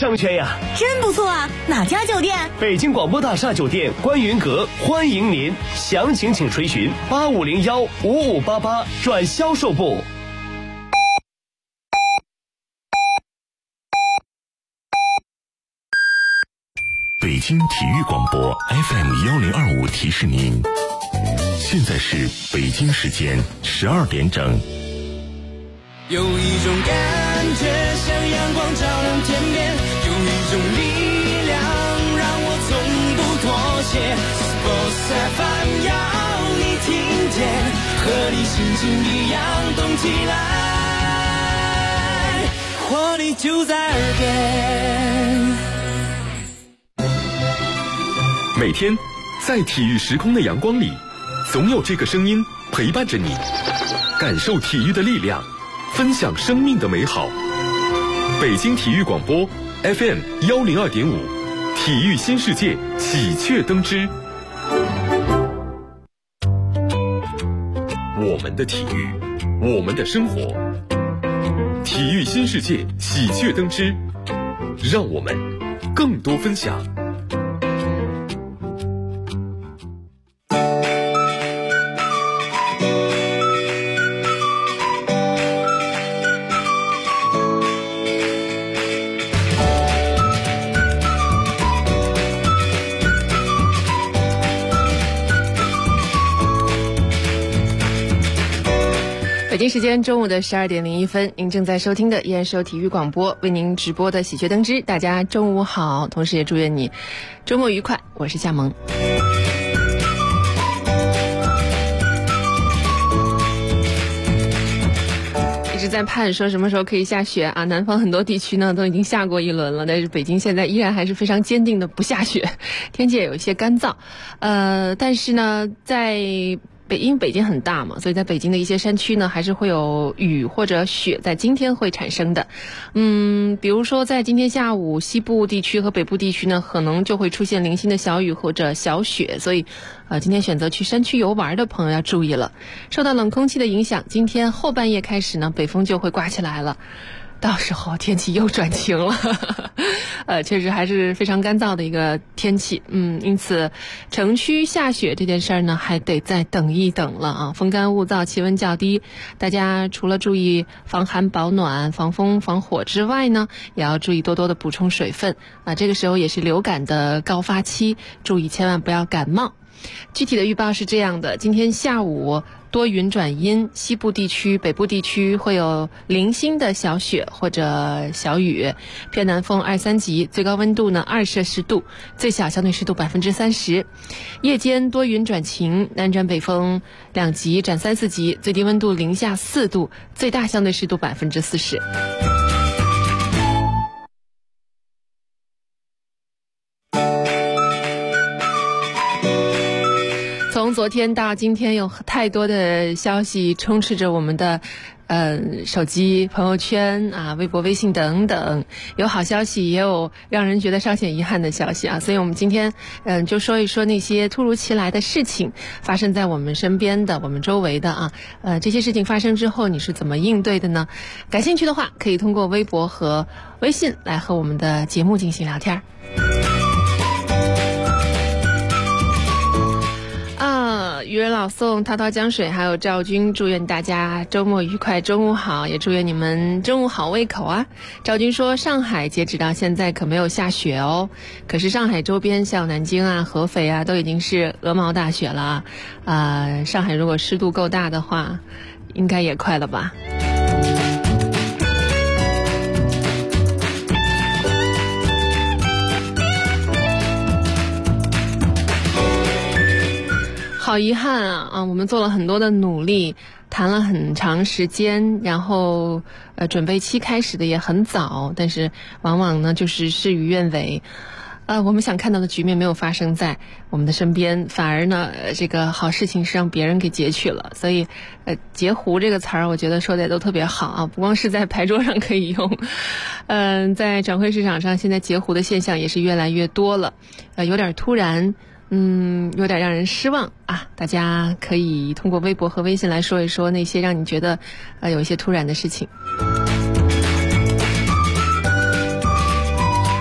商圈呀！ 真不错啊，哪家酒店？ 北京广播大厦酒店观云阁欢迎您，详情请垂询85015588转销售部。 北京体育广播 FM1025提示您，现在是北京时间12点整。 有一种感觉像阳光照亮天边，有一种力量让我从不妥协。Sports FM 要你听见，和你心情一样动起来，活力就在耳边。 每天在体育时空的阳光里，总有这个声音陪伴着你，感受体育的力量，分享生命的美好。北京体育广播 FM102.5，体育新世界喜鹊登枝。我们的体育，我们的生活，体育新世界喜鹊登枝，让我们更多分享。 北京时间中午的12点01分，您正在收听的依然是由体育广播为您直播的喜鹊登枝。大家中午好，同时也祝愿你周末愉快。我是夏萌。一直在盼说什么时候可以下雪啊？南方很多地区呢都已经下过一轮了，但是北京现在依然还是非常坚定的不下雪，天气也有一些干燥。但是呢，因为北京很大嘛，所以在北京的一些山区呢，还是会有雨或者雪在今天会产生的。比如说在今天下午，西部地区和北部地区呢，可能就会出现零星的小雨或者小雪，所以今天选择去山区游玩的朋友要注意了。受到冷空气的影响，今天后半夜开始呢，北风就会刮起来了。到时候天气又转晴了，确实还是非常干燥的一个天气。因此城区下雪这件事儿呢，还得再等一等了啊。风干物燥，气温较低，大家除了注意防寒保暖、防风防火之外呢，也要注意多多的补充水分啊。这个时候也是流感的高发期，注意千万不要感冒。具体的预报是这样的：今天下午多云转阴，西部地区、北部地区会有零星的小雪或者小雨，偏南风2-3级，最高温度呢2摄氏度，最小相对湿度30%。夜间多云转晴，南转北风2级转3-4级，最低温度零下4度，最大相对湿度40%。从昨天到今天，有太多的消息充斥着我们的手机、朋友圈啊、微博、微信等等，有好消息，也有让人觉得稍显遗憾的消息啊。所以我们今天就说一说那些突如其来的事情，发生在我们身边的、我们周围的啊。这些事情发生之后，你是怎么应对的呢？感兴趣的话，可以通过微博和微信来和我们的节目进行聊天。渔人老宋、滔滔江水还有赵军，祝愿大家周末愉快，中午好，也祝愿你们中午好胃口啊。赵军说，上海截止到现在可没有下雪哦，可是上海周边像南京啊、合肥啊都已经是鹅毛大雪了啊。上海如果湿度够大的话，应该也快了吧。好遗憾啊！我们做了很多的努力，谈了很长时间，然后准备期开始的也很早，但是往往呢就是事与愿违。我们想看到的局面没有发生在我们的身边，反而呢这个好事情是让别人给截取了。所以截胡这个词儿我觉得说的也都特别好啊，不光是在牌桌上可以用，在转会市场上现在截胡的现象也是越来越多了，有点突然，有点让人失望啊！大家可以通过微博和微信来说一说那些让你觉得有一些突然的事情。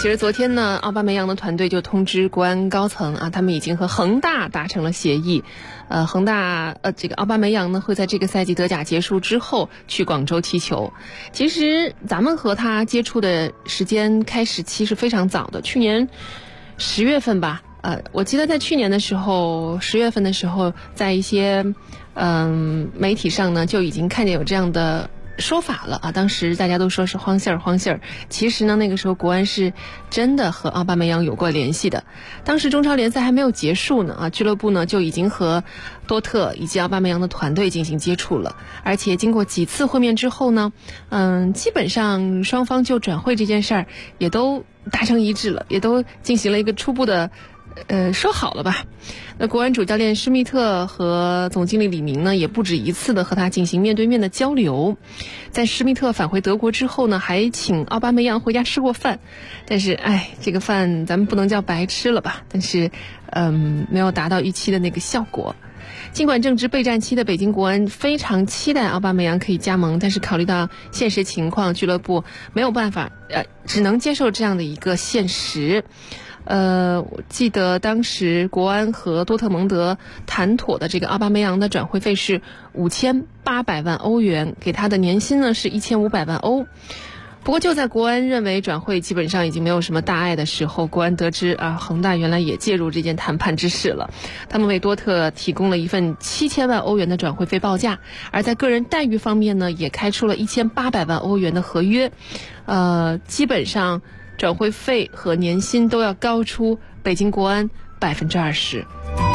其实昨天呢，奥巴梅扬的团队就通知国安高层啊，他们已经和恒大达成了协议。恒大这个奥巴梅扬呢会在这个赛季德甲结束之后去广州踢球。其实咱们和他接触的时间开始期是非常早的，去年10月份吧。我记得在去年的时候，10月份的时候，在一些媒体上呢就已经看见有这样的说法了啊，当时大家都说是荒信儿。其实呢，那个时候国安是真的和奥巴梅扬有过联系的。当时中超联赛还没有结束呢啊，俱乐部呢就已经和多特以及奥巴梅扬的团队进行接触了，而且经过几次会面之后呢，基本上双方就转会这件事儿也都达成一致了，也都进行了一个初步的说好了吧。那国安主教练施密特和总经理李明呢，也不止一次的和他进行面对面的交流。在施密特返回德国之后呢，还请奥巴梅扬回家吃过饭，但是这个饭咱们不能叫白吃了吧，但是没有达到预期的那个效果。尽管正值备战期的北京国安非常期待奥巴梅扬可以加盟，但是考虑到现实情况，俱乐部没有办法，只能接受这样的一个现实。我记得当时国安和多特蒙德谈妥的这个奥巴梅扬的转会费是5800万欧元，给他的年薪呢是1500万欧。不过就在国安认为转会基本上已经没有什么大碍的时候，国安得知恒大原来也介入这件谈判之事了。他们为多特提供了一份7000万欧元的转会费报价，而在个人待遇方面呢，也开出了1800万欧元的合约。基本上转会费和年薪都要高出北京国安20%。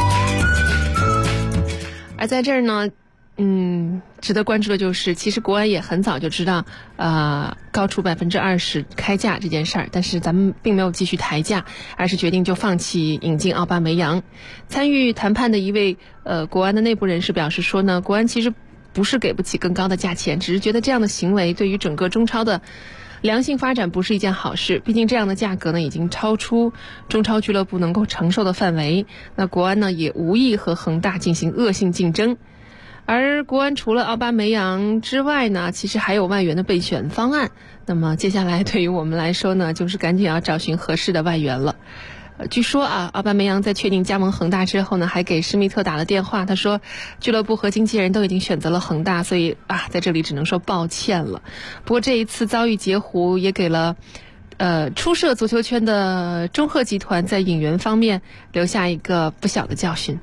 而在这儿呢，值得关注的就是，其实国安也很早就知道，高出20%开价这件事儿，但是咱们并没有继续抬价，而是决定就放弃引进奥巴梅扬。参与谈判的一位国安的内部人士表示说呢，国安其实不是给不起更高的价钱，只是觉得这样的行为对于整个中超的良性发展不是一件好事，毕竟这样的价格呢已经超出中超俱乐部能够承受的范围。那国安呢也无意和恒大进行恶性竞争。而国安除了奥巴梅扬之外呢，其实还有外援的备选方案。那么接下来对于我们来说呢，就是赶紧要找寻合适的外援了。据说奥巴梅扬在确定加盟恒大之后呢，还给施密特打了电话，他说俱乐部和经纪人都已经选择了恒大，所以在这里只能说抱歉了。不过这一次遭遇截胡，也给了初涉足球圈的中赫集团在引援方面留下一个不小的教训。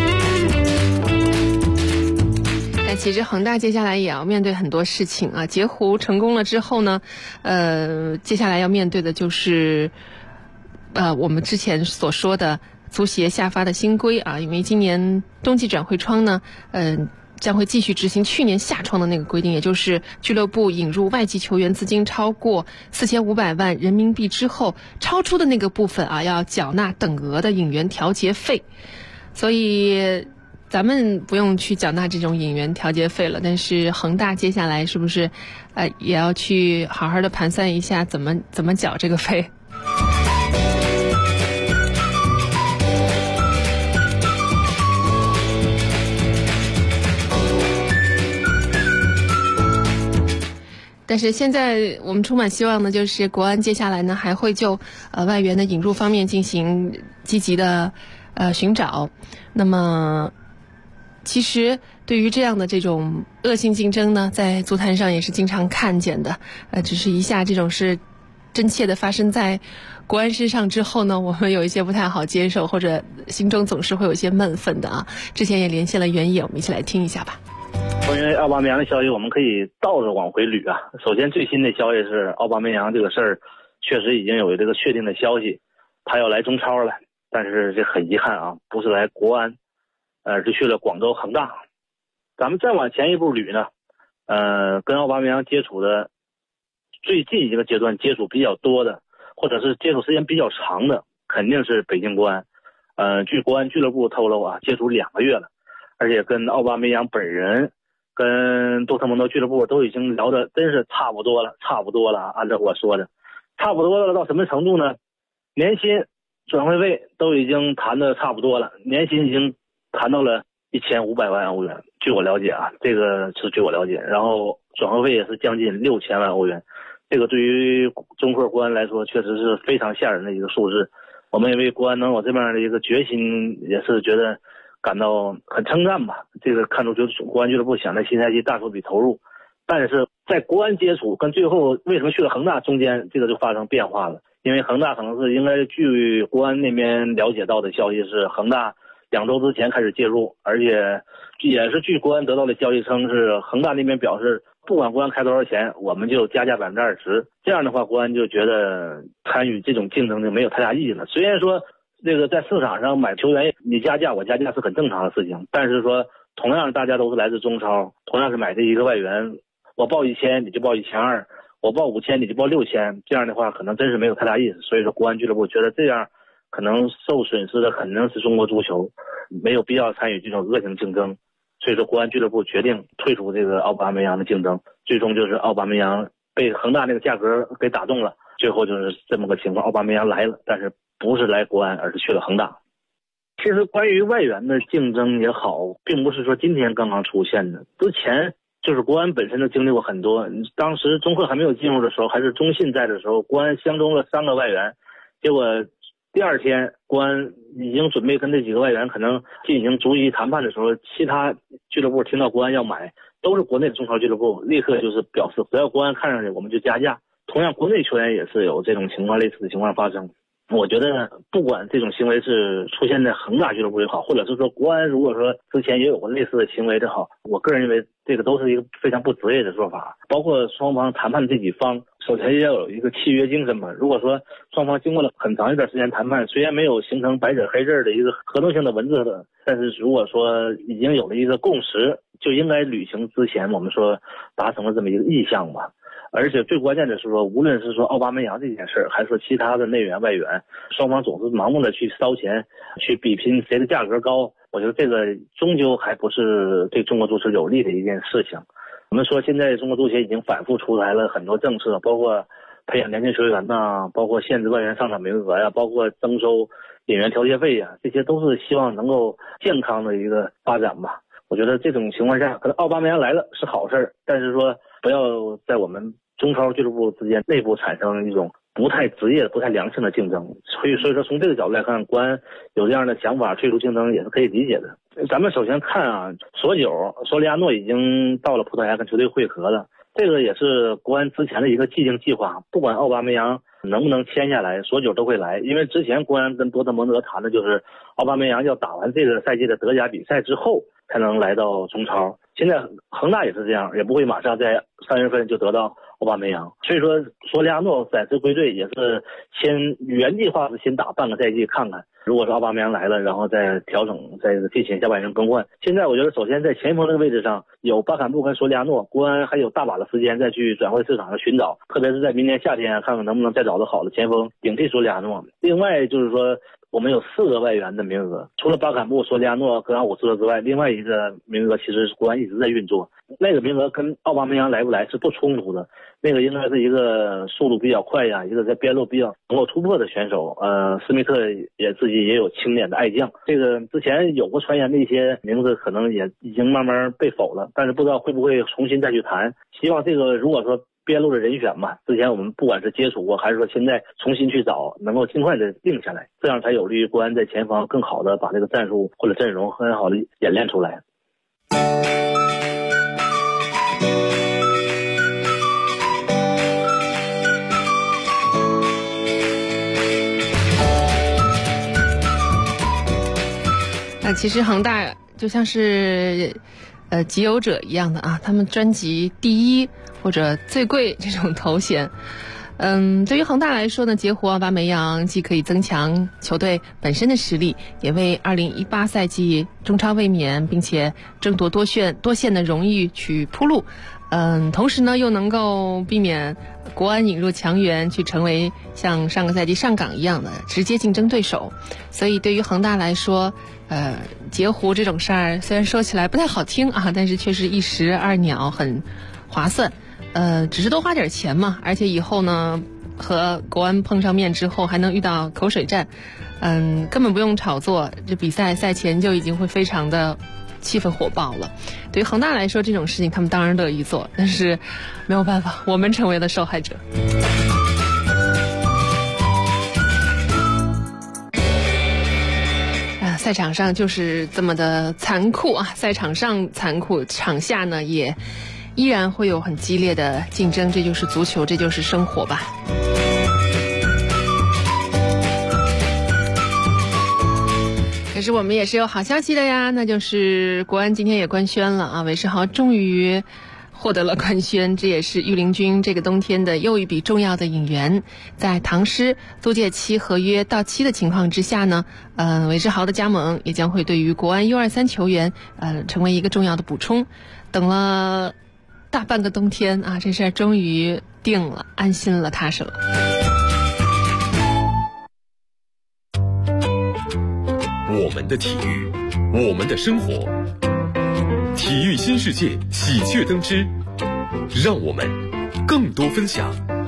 但其实恒大接下来也要面对很多事情啊，截胡成功了之后呢，接下来要面对的就是我们之前所说的足协下发的新规因为今年冬季转会窗呢，将会继续执行去年夏窗的那个规定，也就是俱乐部引入外籍球员资金超过4500万人民币之后，超出的那个部分要缴纳等额的引援调节费。所以咱们不用去缴纳这种引援调节费了，但是恒大接下来是不是也要去好好的盘算一下怎么缴这个费？但是现在我们充满希望的就是国安接下来呢还会就外援的引入方面进行积极的寻找。那么其实对于这样的这种恶性竞争呢，在足坛上也是经常看见的。只是一下这种事真切的发生在国安身上之后呢，我们有一些不太好接受，或者心中总是会有一些闷愤的之前也连线了原野，我们一起来听一下吧。 关于奥巴梅扬的消息，我们可以倒着往回捋首先最新的消息是奥巴梅扬这个事儿确实已经有这个确定的消息，他要来中超了，但是这很遗憾不是来国安，是去了广州恒大。咱们再往前一步捋呢，跟奥巴梅扬接触的最近一个阶段接触比较多的，或者是接触时间比较长的，肯定是北京国安。据国安俱乐部透露接触2个月了，而且跟奥巴梅扬本人跟多特蒙德俱乐部都已经聊得真是差不多了，按照我说的差不多了，到什么程度呢？年薪转会费都已经谈的差不多了，年薪已经谈到了1500万欧元，据我了解这个是据我了解，然后转会费也是将近6000万欧元， 这个对于中科国安来说确实是非常吓人的一个数字。我们也为国安能有这样的一个决心，也是觉得感到很称赞吧。这个看出就是国安俱乐部想在新赛季大手笔投入，但是在国安接触跟最后为什么去了恒大中间，这个就发生变化了。因为恒大可能是应该据国安那边了解到的消息是，恒大2周之前开始介入，而且也是据国安得到的消息称是恒大那边表示，不管国安开多少钱，我们就加价20%。这样的话，国安就觉得参与这种竞争就没有太大意义了。虽然说这个在市场上买球员，你加价我加价是很正常的事情，但是说同样大家都是来自中超，同样是买这一个外援，我报1000你就报1200，我报5000你就报6000，这样的话可能真是没有太大意思。所以说国安俱乐部觉得这样可能受损失的肯定是中国足球，没有必要参与这种恶性竞争。所以说国安俱乐部决定退出这个奥巴梅扬的竞争，最终就是奥巴梅扬被恒大那个价格给打动了，最后就是这么个情况，奥巴梅扬来了，但是不是来国安，而是去了恒大。其实关于外援的竞争也好，并不是说今天刚刚出现的，之前就是国安本身都经历过很多。当时中科还没有进入的时候，还是中信在的时候，国安相中了3个外援，结果第2天国安已经准备跟这几个外援可能进行逐一谈判的时候，其他俱乐部听到国安要买，都是国内的中超俱乐部，立刻就是表示只要国安看上去我们就加价。同样国内球员也是有这种情况，类似的情况发生。我觉得不管这种行为是出现在恒大俱乐部也好，或者是说国安如果说之前也有过类似的行为也好，我个人认为这个都是一个非常不职业的做法。包括双方谈判的这几方首先要有一个契约精神嘛。如果说双方经过了很长一段时间谈判，虽然没有形成白纸黑字的一个合同性的文字的，但是如果说已经有了一个共识，就应该履行之前我们说达成了这么一个意向吧。而且最关键的是说，无论是说奥巴梅扬这件事还是说其他的内援外援，双方总是盲目的去烧钱，去比拼谁的价格高，我觉得这个终究还不是对中国足球有利的一件事情。我们说现在中国足协已经反复出台了很多政策，包括培养年轻球员呐，包括限制外援上场名额呀，包括征收引援调节费呀，这些都是希望能够健康的一个发展吧。我觉得这种情况下，可能奥巴梅扬来了是好事，但是说不要在我们中超俱乐部之间内部产生一种不太职业、不太良性的竞争。所以说从这个角度来看，国安有这样的想法退出竞争也是可以理解的。咱们首先看啊，索利亚诺已经到了葡萄牙跟球队会合了，这个也是国安之前的一个既定计划，不管奥巴梅扬能不能签下来，索九都会来。因为之前国安跟多特蒙德谈的就是奥巴梅扬要打完这个赛季的德甲比赛之后才能来到中超。现在恒大也是这样，也不会马上在3月份就得到奥巴梅扬，所以说索利亚诺暂时归队也是先原计划是先打半个赛季看看，如果是奥巴梅扬来了，然后再调整，再进行下半程更换。现在我觉得首先在前锋这个位置上有巴坎布跟索利亚诺，国安还有大把的时间再去转会市场上寻找，特别是在明年夏天看看能不能再找到好的前锋顶替索利亚诺。另外就是说我们有4个外援的名额，除了巴坎布、索利亚诺、格朗伍斯之外，另外一个名额其实国安一直在运作，那个名额跟奥巴梅扬来不来是不冲突的，那个应该是一个速度比较快呀，一个在边路比较能够突破的选手。斯密特也自己也有青年的爱将，这个之前有过传言的一些名字可能也已经慢慢被否了，但是不知道会不会重新再去谈。希望这个如果说边路的人选嘛，之前我们不管是接触过还是说现在重新去找，能够尽快的定下来，这样才有利于国安在前方更好的把这个战术或者阵容很好的演练出来。 其实恒大就像是集邮者一样的啊，他们专辑第一或者最贵这种头衔。对于恒大来说呢，截胡奥巴梅扬既可以增强球队本身的实力，也为2018赛季中超卫冕并且争夺多线的荣誉去铺路。同时呢，又能够避免国安引入强援去成为像上个赛季上港一样的直接竞争对手。所以对于恒大来说，截胡这种事儿虽然说起来不太好听啊，但是确实一石二鸟，很划算。只是多花点钱嘛，而且以后呢和国安碰上面之后还能遇到口水战，根本不用炒作，这比赛赛前就已经会非常的气氛火爆了。对于恒大来说，这种事情他们当然乐意做，但是没有办法，我们成为了受害者。 赛场上就是这么的残酷啊！赛场上残酷，场下呢也依然会有很激烈的竞争，这就是足球，这就是生活吧。可是我们也是有好消息的呀，那就是国安今天也官宣了啊，韦世豪终于获得了官宣，这也是御林军这个冬天的又一笔重要的引援。在唐诗租借期合约到期的情况之下呢，韦世豪的加盟也将会对于国安 U23 球员成为一个重要的补充。等了大半个冬天啊，这事儿终于定了，安心了，踏实了。 我们的体育，我们的生活，体育新世界喜鹊登枝，让我们更多分享。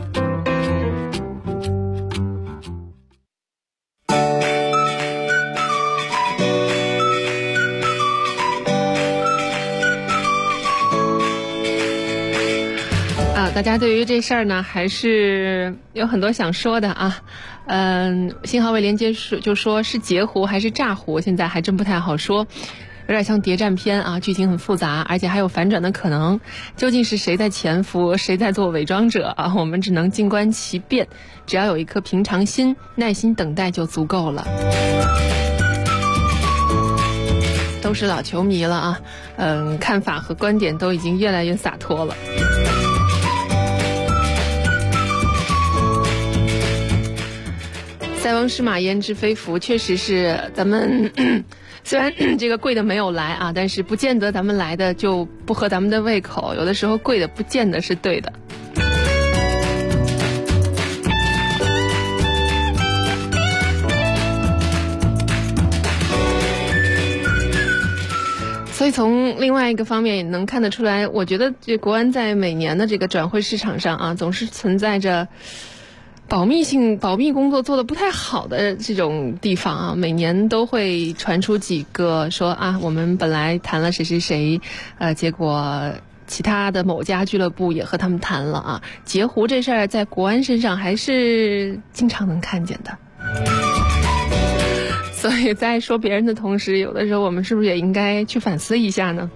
大家对于这事儿呢，还是有很多想说的啊。新濠卫连接就说是截胡还是炸胡，现在还真不太好说，有点像谍战片啊，剧情很复杂，而且还有反转的可能。究竟是谁在潜伏，谁在做伪装者啊？我们只能静观其变，只要有一颗平常心，耐心等待就足够了。都是老球迷了啊，看法和观点都已经越来越洒脱了。塞翁失马焉知非福，确实是咱们虽然这个贵的没有来啊，但是不见得咱们来的就不合咱们的胃口，有的时候贵的不见得是对的。所以从另外一个方面也能看得出来，我觉得这国安在每年的这个转会市场上啊，总是存在着保密工作做得不太好的这种地方啊，每年都会传出几个说啊，我们本来谈了谁谁谁，结果其他的某家俱乐部也和他们谈了啊。截胡这事儿在国安身上还是经常能看见的。所以在说别人的同时，有的时候我们是不是也应该去反思一下呢？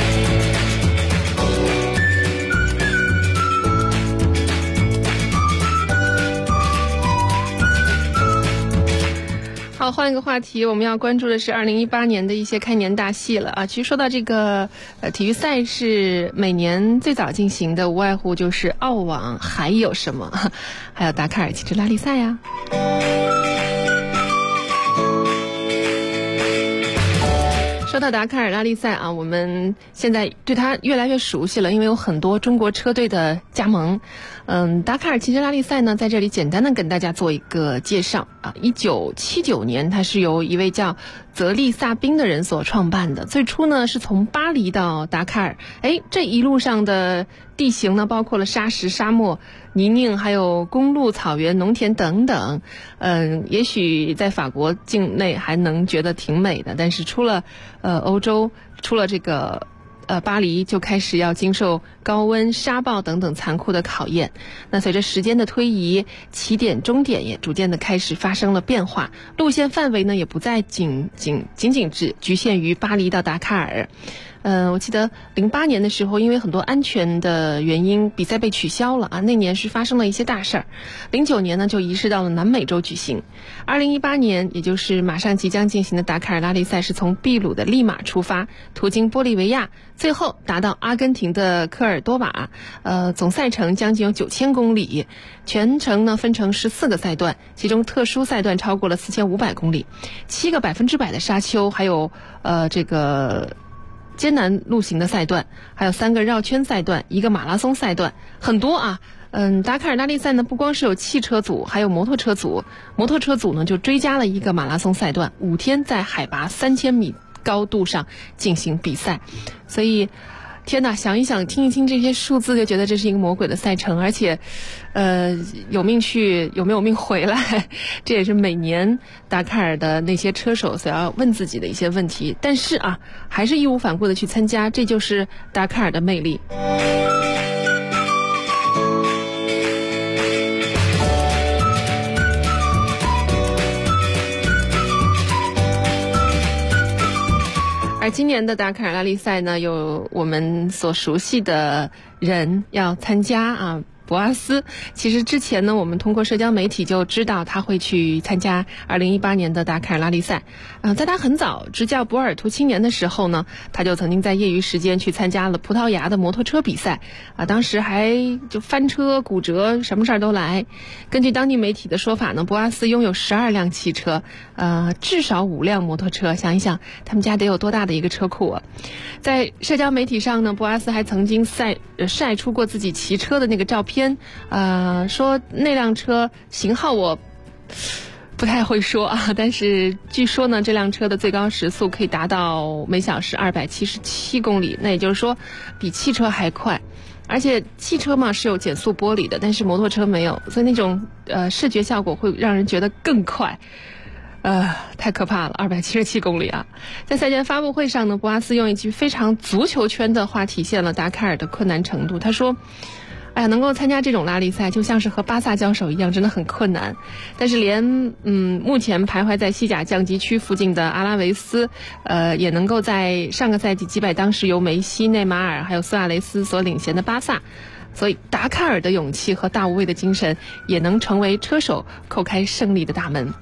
好，换一个话题，我们要关注的是2018年的一些开年大戏了啊。其实说到这个体育赛事，每年最早进行的无外乎就是澳网，还有什么？还有达喀尔汽车拉力赛呀。说到达喀尔拉力赛啊，我们现在对它越来越熟悉了，因为有很多中国车队的加盟。达喀尔汽车拉力赛呢，在这里简单的跟大家做一个介绍啊。1979年，它是由一位叫泽利萨宾的人所创办的。最初呢，是从巴黎到达喀尔，这一路上的地形呢，包括了沙石、沙漠、泥泞，还有公路、草原、农田等等。也许在法国境内还能觉得挺美的，但是出了欧洲，出了这个巴黎，就开始要经受高温、沙暴等等残酷的考验。那随着时间的推移，起点、终点也逐渐的开始发生了变化，路线范围呢也不再仅仅只局限于巴黎到达喀尔。我记得08年的时候，因为很多安全的原因，比赛被取消了啊。那年是发生了一些大事儿。09年呢，就移师到了南美洲举行。2018年，也就是马上即将进行的达喀尔拉力赛，是从秘鲁的利马出发，途经玻利维亚，最后达到阿根廷的科尔多瓦。总赛程将近有9000公里，全程呢分成14个赛段，其中特殊赛段超过了4500公里，7个100%的沙丘，还有这个艰难路行的赛段，还有3个绕圈赛段，1个马拉松赛段，很多啊。达喀尔拉力赛呢，不光是有汽车组，还有摩托车组。摩托车组呢，就追加了1个马拉松赛段，5天在海拔3000米高度上进行比赛。所以，天哪，想一想，听一听这些数字，就觉得这是一个魔鬼的赛程，而且，有命去，有没有命回来？这也是每年达喀尔的那些车手所要问自己的一些问题。但是啊，还是义无反顾的去参加，这就是达喀尔的魅力。 而今年的达喀尔拉力赛呢，有我们所熟悉的人要参加啊。博阿斯其实之前呢，我们通过社交媒体就知道他会去参加2018年的达喀尔拉力赛。在他很早执教博尔图青年的时候呢，他就曾经在业余时间去参加了葡萄牙的摩托车比赛当时还就翻车骨折，什么事儿都来。根据当地媒体的说法呢，博阿斯拥有12辆汽车，至少5辆摩托车。想一想，他们家得有多大的一个车库啊！在社交媒体上呢，博阿斯还曾经晒出过自己骑车的那个照片，说那辆车型号我不太会说啊，但是据说呢，这辆车的最高时速可以达到每小时277公里，那也就是说比汽车还快。而且汽车嘛是有减速玻璃的，但是摩托车没有，所以那种视觉效果会让人觉得更快。太可怕了，277公里啊！在赛前发布会上呢，博阿斯用一句非常足球圈的话体现了达喀尔的困难程度。他说：“哎呀，能够参加这种拉力赛，就像是和巴萨交手一样，真的很困难。但是连目前徘徊在西甲降级区附近的阿拉维斯，也能够在上个赛季击败当时由梅西、内马尔还有苏亚雷斯所领衔的巴萨。所以达喀尔的勇气和大无畏的精神，也能成为车手叩开胜利的大门。”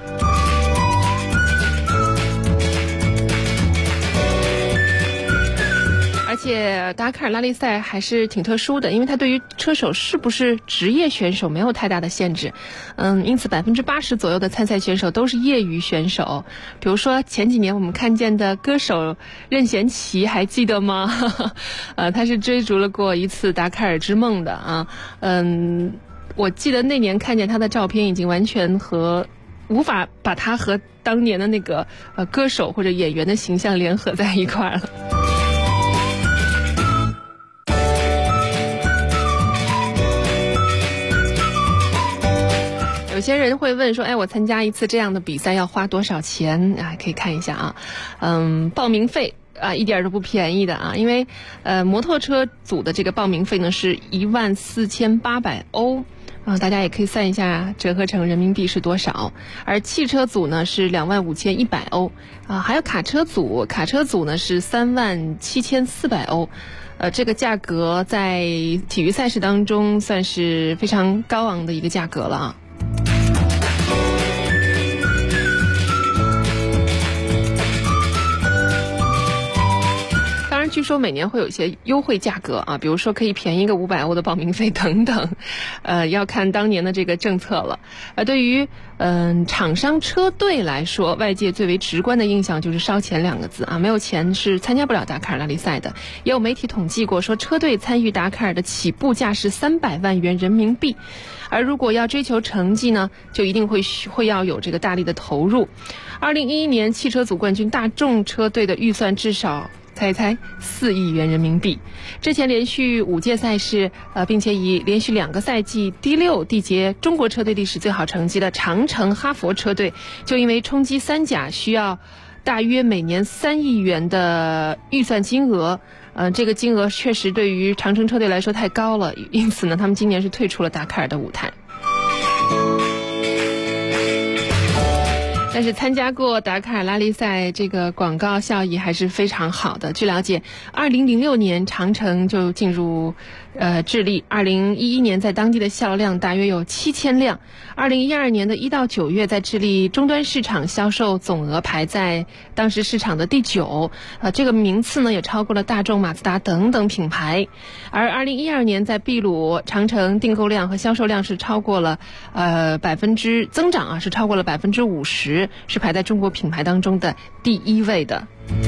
而且达喀尔拉力赛还是挺特殊的，因为它对于车手是不是职业选手没有太大的限制。因此80%左右的参赛选手都是业余选手。比如说前几年我们看见的歌手任贤齐，还记得吗？他是追逐了过一次达喀尔之梦的啊。我记得那年看见他的照片，已经完全无法把他和当年的那个歌手或者演员的形象联合在一块儿了。有些人会问说，我参加一次这样的比赛要花多少钱啊？可以看一下啊，报名费一点都不便宜的啊，因为摩托车组的这个报名费呢是14800欧大家也可以算一下折合成人民币是多少。而汽车组呢是25100欧还有卡车组呢是37400欧。这个价格在体育赛事当中算是非常高昂的一个价格了啊。据说每年会有一些优惠价格啊，比如说可以便宜个500欧的报名费等等，要看当年的这个政策了。对于厂商车队来说，外界最为直观的印象就是烧钱2个字啊，没有钱是参加不了达喀尔拉力赛的。也有媒体统计过，说车队参与达喀尔的起步价是300万元人民币，而如果要追求成绩呢，就一定会要有这个大力的投入。2011年汽车组冠军大众车队的预算至少猜一猜4亿元人民币。之前连续5届赛事并且以连续2个赛季第6缔结中国车队历史最好成绩的长城哈佛车队，就因为冲击3甲需要大约每年3亿元的预算金额，这个金额确实对于长城车队来说太高了，因此呢，他们今年是退出了达喀尔的舞台。但是参加过达喀尔拉力赛，这个广告效益还是非常好的。据了解，2006年长城就进入智利，2011年在当地的销量大约有7000辆，2012年的1到9月在智利终端市场销售总额排在当时市场的第9，这个名次呢也超过了大众、马自达等等品牌。而2012年在秘鲁，长城订购量和销售量是超过了增长啊，是超过了50%，是排在中国品牌当中的第1位的。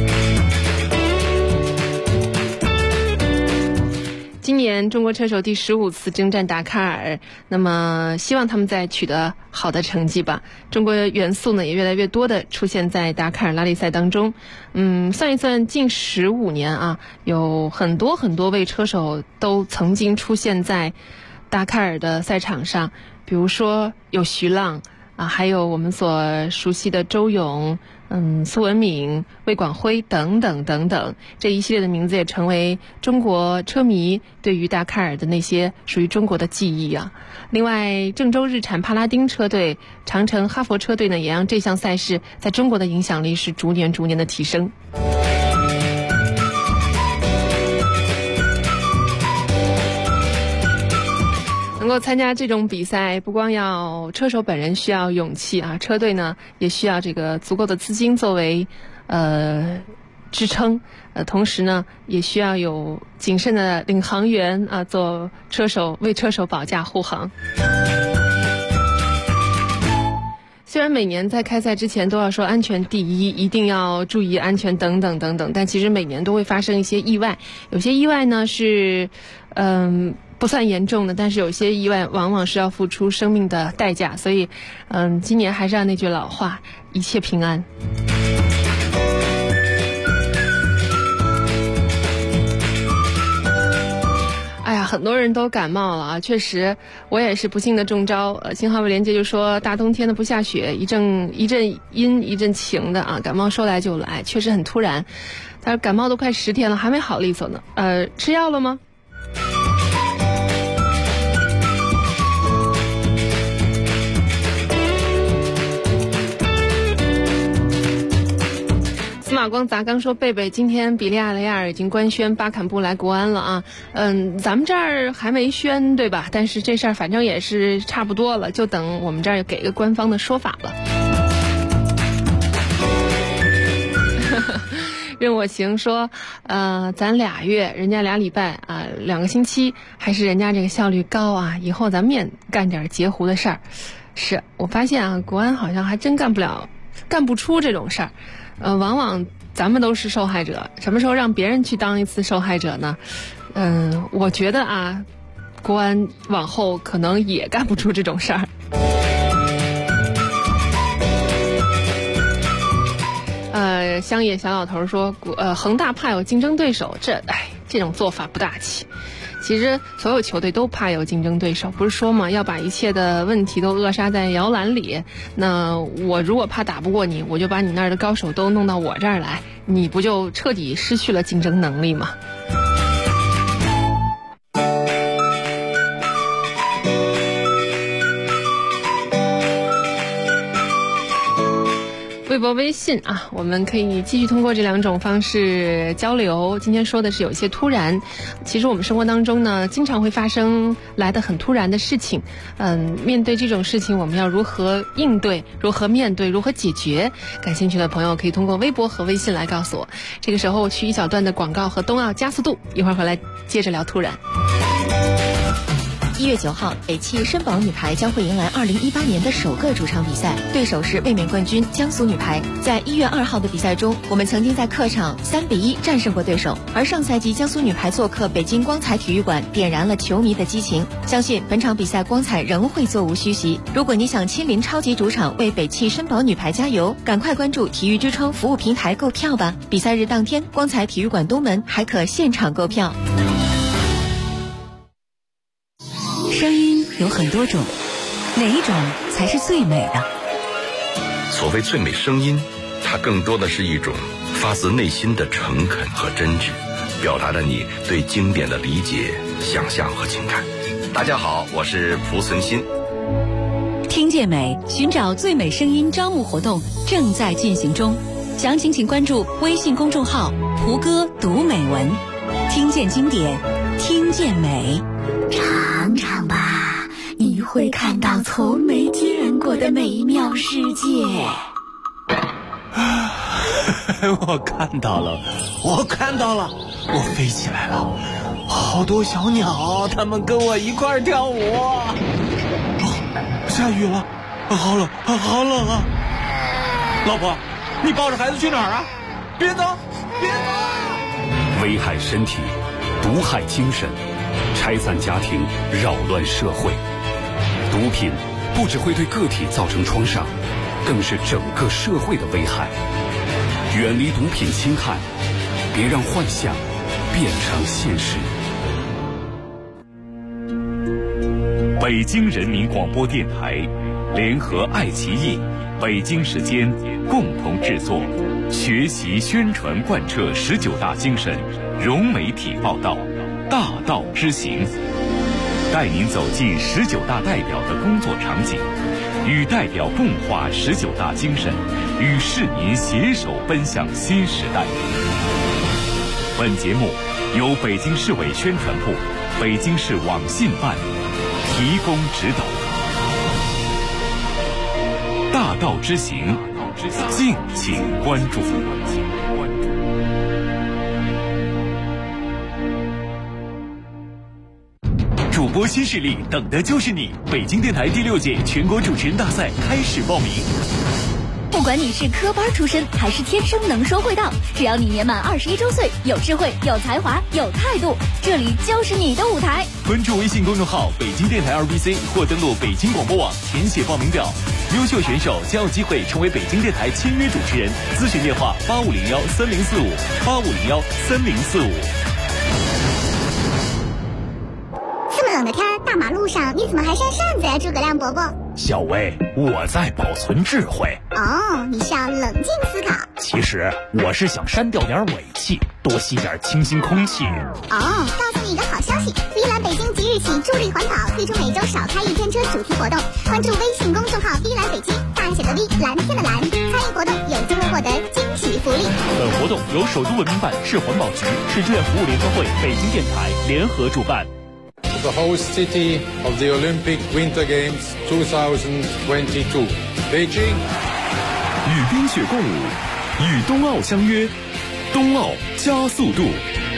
今年中国车手第15次征战达喀尔，那么希望他们再取得好的成绩吧。中国元素呢也越来越多的出现在达喀尔拉力赛当中。算一算近15年啊，有很多位车手都曾经出现在达喀尔的赛场上，比如说有徐浪还有我们所熟悉的周勇、苏文敏、魏广辉等等等等，这一系列的名字也成为中国车迷对于达喀尔的那些属于中国的记忆啊。另外，郑州日产帕拉丁车队、长城哈佛车队呢，也让这项赛事在中国的影响力是逐年的提升。 能够参加这种比赛，不光要车手本人需要勇气啊，车队呢也需要这个足够的资金作为支撑，同时呢也需要有谨慎的领航员啊，做车手为车手保驾护航。虽然每年在开赛之前都要说安全第一，一定要注意安全等等等等，但其实每年都会发生一些意外，有些意外呢是不算严重的，但是有些意外往往是要付出生命的代价，所以今年还是按那句老话，一切平安。哎呀，很多人都感冒了啊！确实，我也是不幸的中招。新华卫连接就说，大冬天的不下雪，一阵阴一阵晴的啊，感冒说来就来，确实很突然。但是感冒都快10天了，还没好利索呢。吃药了吗？司马光砸缸说，贝贝今天比利亚雷亚尔已经官宣巴坎布来国安了啊，咱们这儿还没宣对吧？但是这事儿反正也是差不多了，就等我们这儿给个官方的说法了。任我行说，咱2月，人家2礼拜啊，2个星期，还是人家这个效率高啊，以后咱们也干点截胡的事儿。是我发现啊，国安好像还真干不出这种事儿。往往咱们都是受害者，什么时候让别人去当一次受害者呢？我觉得啊，国安往后可能也干不出这种事儿。乡野小老头说，恒大怕有竞争对手，这种做法不大气。其实所有球队都怕有竞争对手，不是说嘛，要把一切的问题都扼杀在摇篮里。那我如果怕打不过你，我就把你那儿的高手都弄到我这儿来，你不就彻底失去了竞争能力吗？微博、微信啊，我们可以继续通过这2种方式交流。今天说的是有一些突然，其实我们生活当中呢，经常会发生来得很突然的事情。面对这种事情，我们要如何应对、如何面对、如何解决？感兴趣的朋友可以通过微博和微信来告诉我。这个时候去一小段的广告和冬奥加速度，一会儿回来接着聊突然。 1月9号，北汽绅宝女排将会迎来2018年的首个主场比赛，对手是卫冕冠军江苏女排。在1月2号的比赛中，我们曾经在客场3-1战胜过对手，而上赛季江苏女排做客北京光彩体育馆，点燃了球迷的激情。相信本场比赛光彩仍会座无虚席。如果你想亲临超级主场为北汽绅宝女排加油，赶快关注体育之窗服务平台购票吧。比赛日当天，光彩体育馆东门还可现场购票。 声音有很多种，哪一种才是最美的？ 所谓最美声音，它更多的是一种发自内心的诚恳和真挚，表达着你对经典的理解、想象和情感。大家好，我是蒲存昕。 听见美，寻找最美声音招募活动正在进行中，详情请关注微信公众号蒲哥读美文，听见经典，听见美。 尝尝吧，你会看到从没见过的美妙世界。 我看到了，我飞起来了，好多小鸟，它们跟我一块儿跳舞。下雨了，好冷啊！老婆，你抱着孩子去哪儿啊？别走！ 危害身体，毒害精神，拆散家庭，扰乱社会。毒品不只会对个体造成创伤，更是整个社会的危害。远离毒品侵害，别让幻想变成现实。北京人民广播电台联合爱奇艺、北京时间共同制作，学习宣传贯彻19大精神，融媒体报道，大道之行，带您走进19大代表的工作场景，与代表共话19大精神，与市民携手奔向新时代。本节目由北京市委宣传部、北京市网信办提供指导。大道之行，敬请关注。主播新势力，等的就是你！北京电台第6届全国主持人大赛开始报名。 不管你是科班出身还是天生能说会道，只要你年满21周岁，有智慧、有才华、有态度，这里就是你的舞台。 关注微信公众号北京电台2BC 或登录北京广播网填写报名表，优秀选手将有机会成为北京电台签约主持人。咨询电话8501304585013045。 这么冷的天，大马路上你怎么还扇扇子呀，诸葛亮伯伯？ 小薇，我在保存智慧。 哦，你是要冷静思考。 其实我是想删掉点尾气，多吸点清新空气。 哦，告诉你一个好消息，碧蓝北京即日起助力环保，推出每周少开1天车主题活动。关注微信公众号碧蓝北京，大写的 V， 蓝天的蓝，参与活动有机会获得惊喜福利。 本活动由首都文明办、市环保局、市志愿服务联合会、北京电台联合主办。 The host city of the Olympic Winter Games 2022, Beijing. 与冰雪共舞，与冬奥相约，冬奥加速度。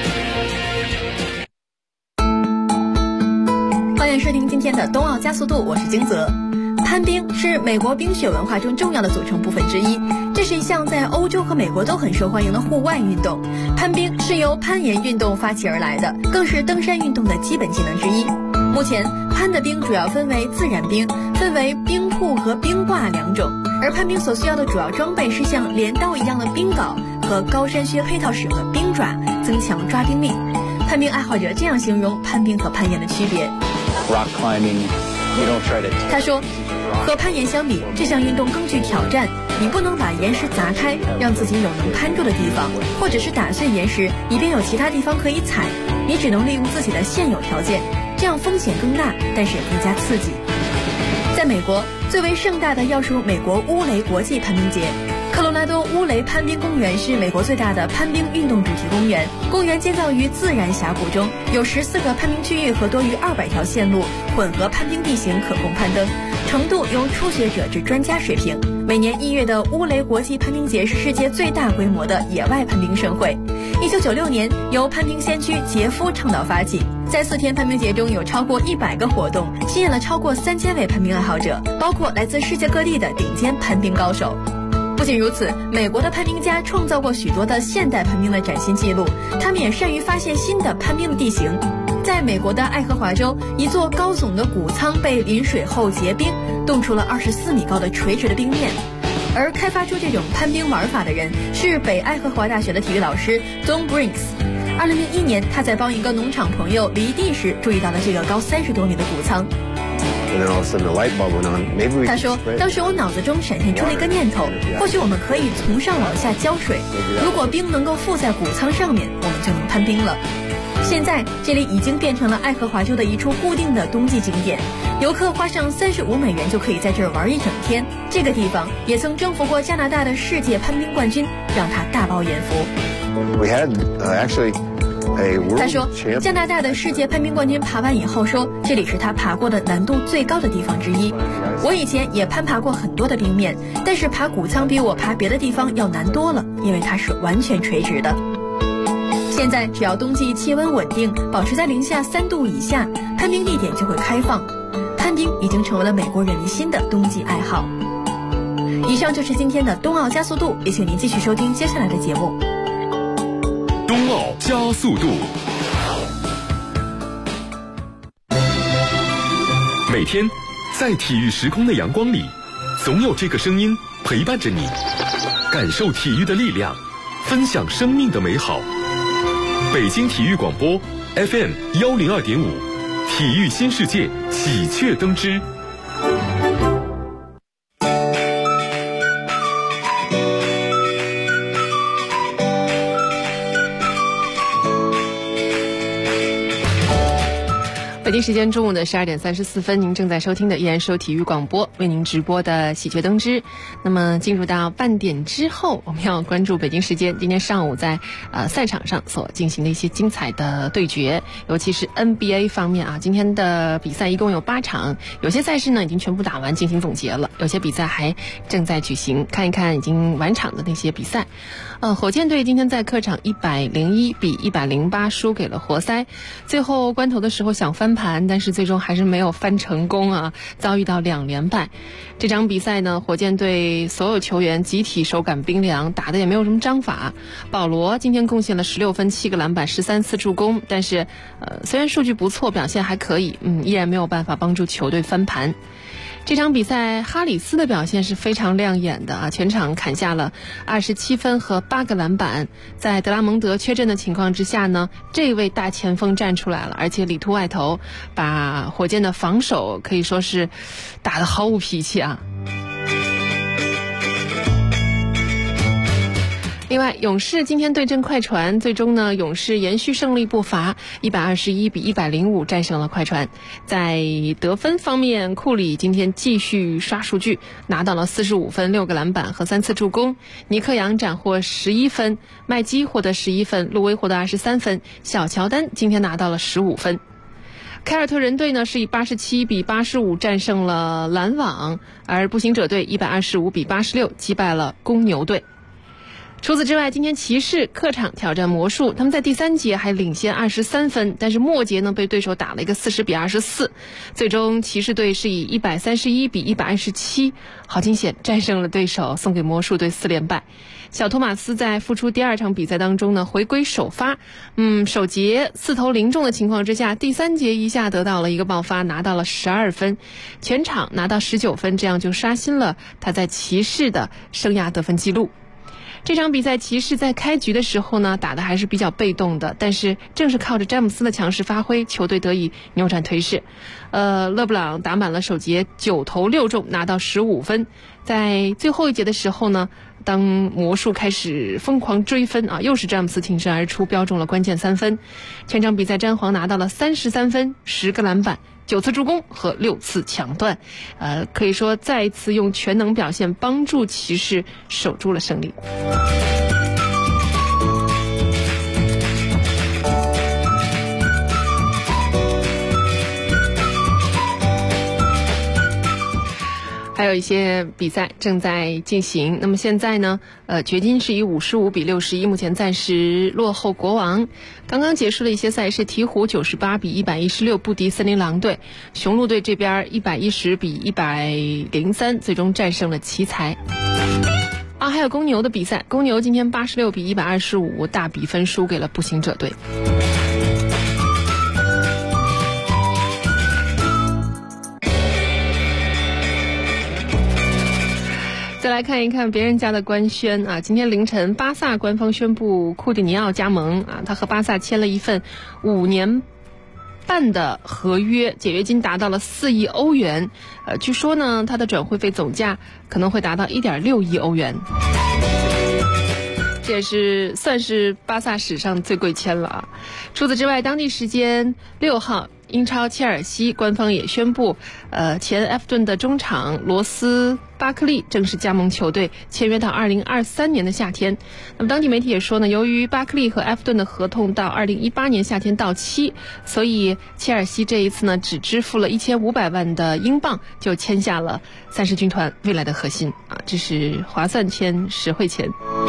欢迎收听今天的冬奥加速度，我是金泽。攀冰是美国冰雪文化中重要的组成部分之一，这是一项在欧洲和美国都很受欢迎的户外运动。攀冰是由攀岩运动发起而来的，更是登山运动的基本技能之一。目前攀的冰主要分为自然冰，分为冰瀑和冰挂2种，而攀冰所需要的主要装备是像镰刀一样的冰镐和高山靴配套使用的冰爪，增强抓冰力。攀冰爱好者这样形容攀冰和攀岩的区别。 Rock climbing, you don't try to... 他说，和攀岩相比，这项运动更具挑战。你不能把岩石砸开，让自己有能攀住的地方，或者是打碎岩石，以便有其他地方可以踩。你只能利用自己的现有条件，这样风险更大，但是也更加刺激。在美国，最为盛大的要数美国乌雷国际攀冰节。科罗拉多乌雷攀冰公园是美国最大的攀冰运动主题公园。公园建造于自然峡谷中，有14个攀冰区域和多于200条线路，混合攀冰地形可供攀登，程度由初学者至专家水平。每年1月的乌雷国际攀冰节是世界最大规模的野外攀冰盛会。1996年由攀冰先驱杰夫倡导发起，在4天攀冰节中有超过100个活动，吸引了超过3000位攀冰爱好者，包括来自世界各地的顶尖攀冰高手。不仅如此，美国的攀冰家创造过许多的现代攀冰的崭新纪录，他们也善于发现新的攀冰的地形。在美国的爱荷华州，一座高耸的谷仓被淋水后结冰，冻出了24米高的垂直的冰面。而开发出这种攀冰玩法的人是北爱荷华大学的体育老师 Don Brinks。2001年，他在帮一个农场朋友犁地时注意到了这个高30多米的谷仓。他说，当时我脑子中闪现出了一个念头，或许我们可以从上往下浇水，如果冰能够附在谷仓上面，我们就能攀冰了。现在这里已经变成了爱荷华州的一处固定的冬季景点，游客花上35美元就可以在这儿玩一整天。这个地方也曾征服过加拿大的世界攀冰冠军，让他大饱眼福。他说，加拿大的世界攀冰冠军爬完以后说，这里是他爬过的难度最高的地方之一。我以前也攀爬过很多的冰面，但是爬谷仓比我爬别的地方要难多了，因为它是完全垂直的。现在只要冬季气温稳定，保持在零下3度以下，攀冰地点就会开放。攀冰已经成为了美国人民新的冬季爱好。以上就是今天的冬奥加速度，也请您继续收听接下来的节目。 冬奥加速度，每天在体育时空的阳光里，总有这个声音陪伴着你，感受体育的力量，分享生命的美好。北京体育广播 FM 102.5，体育新世界喜鹊登枝。 北京时间中午的12点34分，您正在收听的依然是体育广播为您直播的喜鹊登枝。那么进入到半点之后，我们要关注北京时间今天上午在赛场上所进行的一些精彩的对决，尤其是 NBA 方面啊，今天的比赛一共有8场，有些赛事呢已经全部打完进行总结了，有些比赛还正在举行，看一看已经完场的那些比赛。火箭队今天在客场101比108输给了活塞，最后关头的时候想翻盘，但是最终还是没有翻成功啊，遭遇到2连败。这场比赛呢，火箭队所有球员集体手感冰凉，打的也没有什么章法。保罗今天贡献了16分、7个篮板、13次助攻，但是虽然数据不错，表现还可以，依然没有办法帮助球队翻盘。这场比赛哈里斯的表现是非常亮眼的啊，全场砍下了27分和8个篮板。在德拉蒙德缺阵的情况之下呢，这位大前锋站出来了，而且里突外投，把火箭的防守可以说是打得毫无脾气啊。另外，勇士今天对阵快船，最终呢，勇士延续胜利步伐，121比105战胜了快船。在得分方面，库里今天继续刷数据，拿到了45分、6个篮板和3次助攻。尼克杨斩获11分，麦基获得11分，路威获得23分，小乔丹今天拿到了15分。凯尔特人队呢是以87比85战胜了篮网，而步行者队125比86击败了公牛队。除此之外，今天骑士客场挑战魔术，他们在第3节还领先23分，但是末节呢被对手打了一个40比24，最终骑士队是以131比127好惊险战胜了对手，送给魔术队4连败。小托马斯在复出第2场比赛当中呢回归首发，首节4投0中的情况之下，第3节一下得到了一个爆发，拿到了12分，全场拿到19分，这样就刷新了他在骑士的生涯得分记录。这场比赛骑士在开局的时候呢打得还是比较被动的，但是正是靠着詹姆斯的强势发挥，球队得以扭转颓势。勒布朗打满了首节9投6中，拿到15分。在最后一节的时候呢，当魔术开始疯狂追分啊，又是詹姆斯挺身而出，标中了关键3分。全场比赛詹皇拿到了33分、10个篮板、9次助攻和6次抢断，可以说再一次用全能表现帮助骑士守住了胜利。还有一些比赛正在进行，那么现在呢，掘金是以55比61，目前暂时落后国王。刚刚结束了一些赛事，鹈鹕98比116不敌森林狼队，雄鹿队这边110比103，最终战胜了奇才。还有公牛的比赛，公牛今天86比125大比分输给了步行者队。再来看一看别人家的官宣啊，今天凌晨巴萨官方宣布库蒂尼奥加盟啊，他和巴萨签了一份5年半的合约，解约金达到了4亿欧元，据说呢他的转会费总价可能会达到1.6亿欧元，这也是算是巴萨史上最贵签了啊。除此之外，当地时间6号英超切尔西官方也宣布，前埃弗顿的中场罗斯巴克利正式加盟球队，签约到2023年的夏天。那么当地媒体也说呢，由于巴克利和埃弗顿的合同到2018年夏天到期，所以切尔西这一次呢只支付了1500万的英镑，就签下了30军团未来的核心啊，这是划算签，实惠签。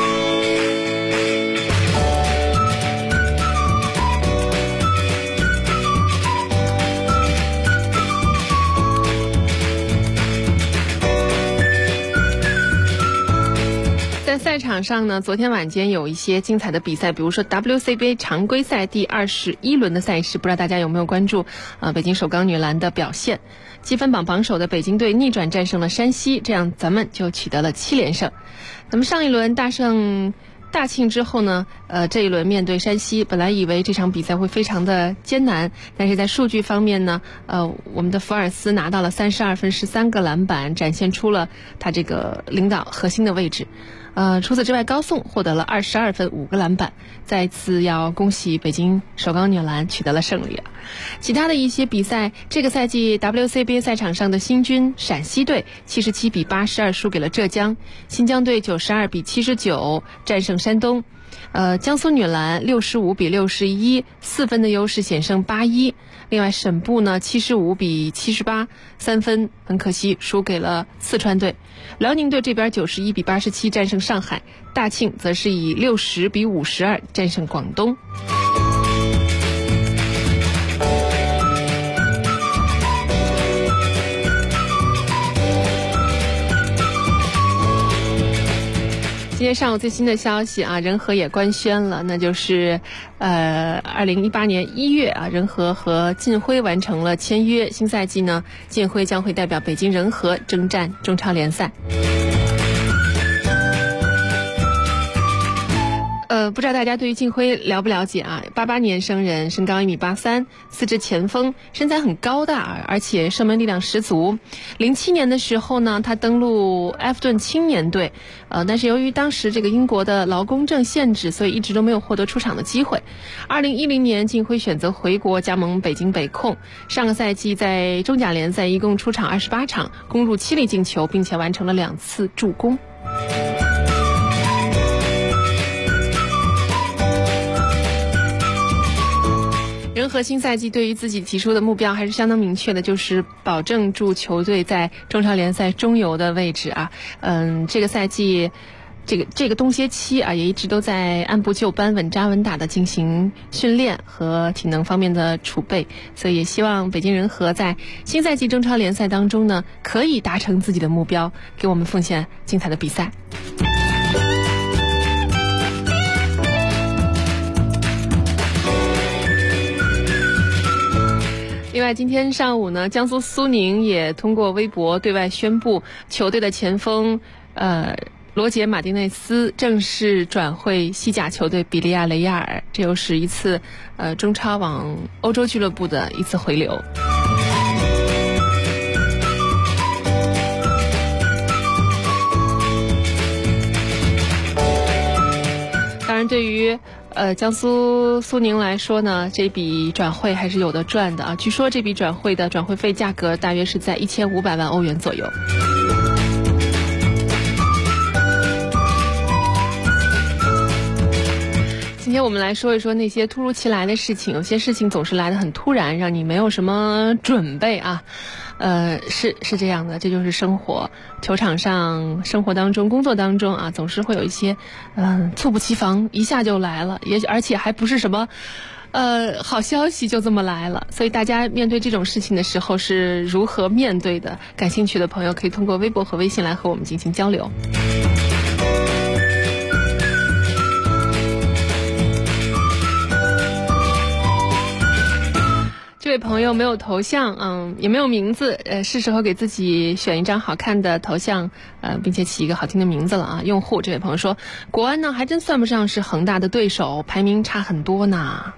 在赛场上呢，昨天晚间有一些精彩的比赛，比如说 WCBA 常规赛第21轮的赛事，不知道大家有没有关注北京首钢女篮的表现。积分榜榜首的北京队逆转战胜了山西，这样咱们就取得了7连胜。那么上一轮大胜大庆之后呢，这一轮面对山西，本来以为这场比赛会非常的艰难，但是在数据方面呢，我们的福尔斯拿到了32分13个篮板，展现出了他这个领导核心的位置。除此之外，高颂获得了22分5个篮板，再次要恭喜北京首钢女篮取得了胜利。其他的一些比赛，这个赛季 WCBA 赛场上的新军陕西队77比82输给了浙江，新疆队92比79战胜山东，江苏女篮65比61，4分的优势险胜81。另外沈部呢75比78，3分很可惜输给了四川队。辽宁队这边91比87战胜上海，大庆则是以60比52战胜广东。今天上午最新的消息啊，人和也官宣了，那就是2018年1月啊，人和和晋辉完成了签约，新赛季呢，晋辉将会代表北京人和征战中超联赛。不知道大家对于晋辉了不了解啊？88年生人，身高1.83米，四肢前锋，身材很高大，而且射门力量十足。07年的时候呢，他登陆埃弗顿青年队，但是由于当时这个英国的劳工证限制，所以一直都没有获得出场的机会。2010年，晋辉选择回国加盟北京北控。上个赛季在中甲联赛一共出场28场，攻入7粒进球，并且完成了2次助攻。人和新赛季对于自己提出的目标还是相当明确的，就是保证住球队在中超联赛中游的位置啊。这个赛季这个冬歇期啊，也一直都在按部就班、稳扎稳打的进行训练和体能方面的储备，所以也希望北京人和在新赛季中超联赛当中呢，可以达成自己的目标，给我们奉献精彩的比赛。另外，今天上午呢，江苏苏宁也通过微博对外宣布，球队的前锋罗杰·马丁内斯正式转会西甲球队比利亚雷亚尔，这又是一次中超往欧洲俱乐部的一次回流。当然，对于江苏苏宁来说呢，这笔转会还是有的赚的啊。据说这笔转会的转会费价格大约是在1500万欧元左右。今天我们来说一说那些突如其来的事情，有些事情总是来得很突然，让你没有什么准备啊。是这样的，这就是生活。球场上、生活当中、工作当中啊，总是会有一些猝不及防，一下就来了，而且还不是什么好消息就这么来了。所以大家面对这种事情的时候是如何面对的？感兴趣的朋友可以通过微博和微信来和我们进行交流。这位朋友没有头像，也没有名字，是时候给自己选一张好看的头像，并且起一个好听的名字了啊！用户这位朋友说，国安呢还真算不上是恒大的对手，排名差很多呢。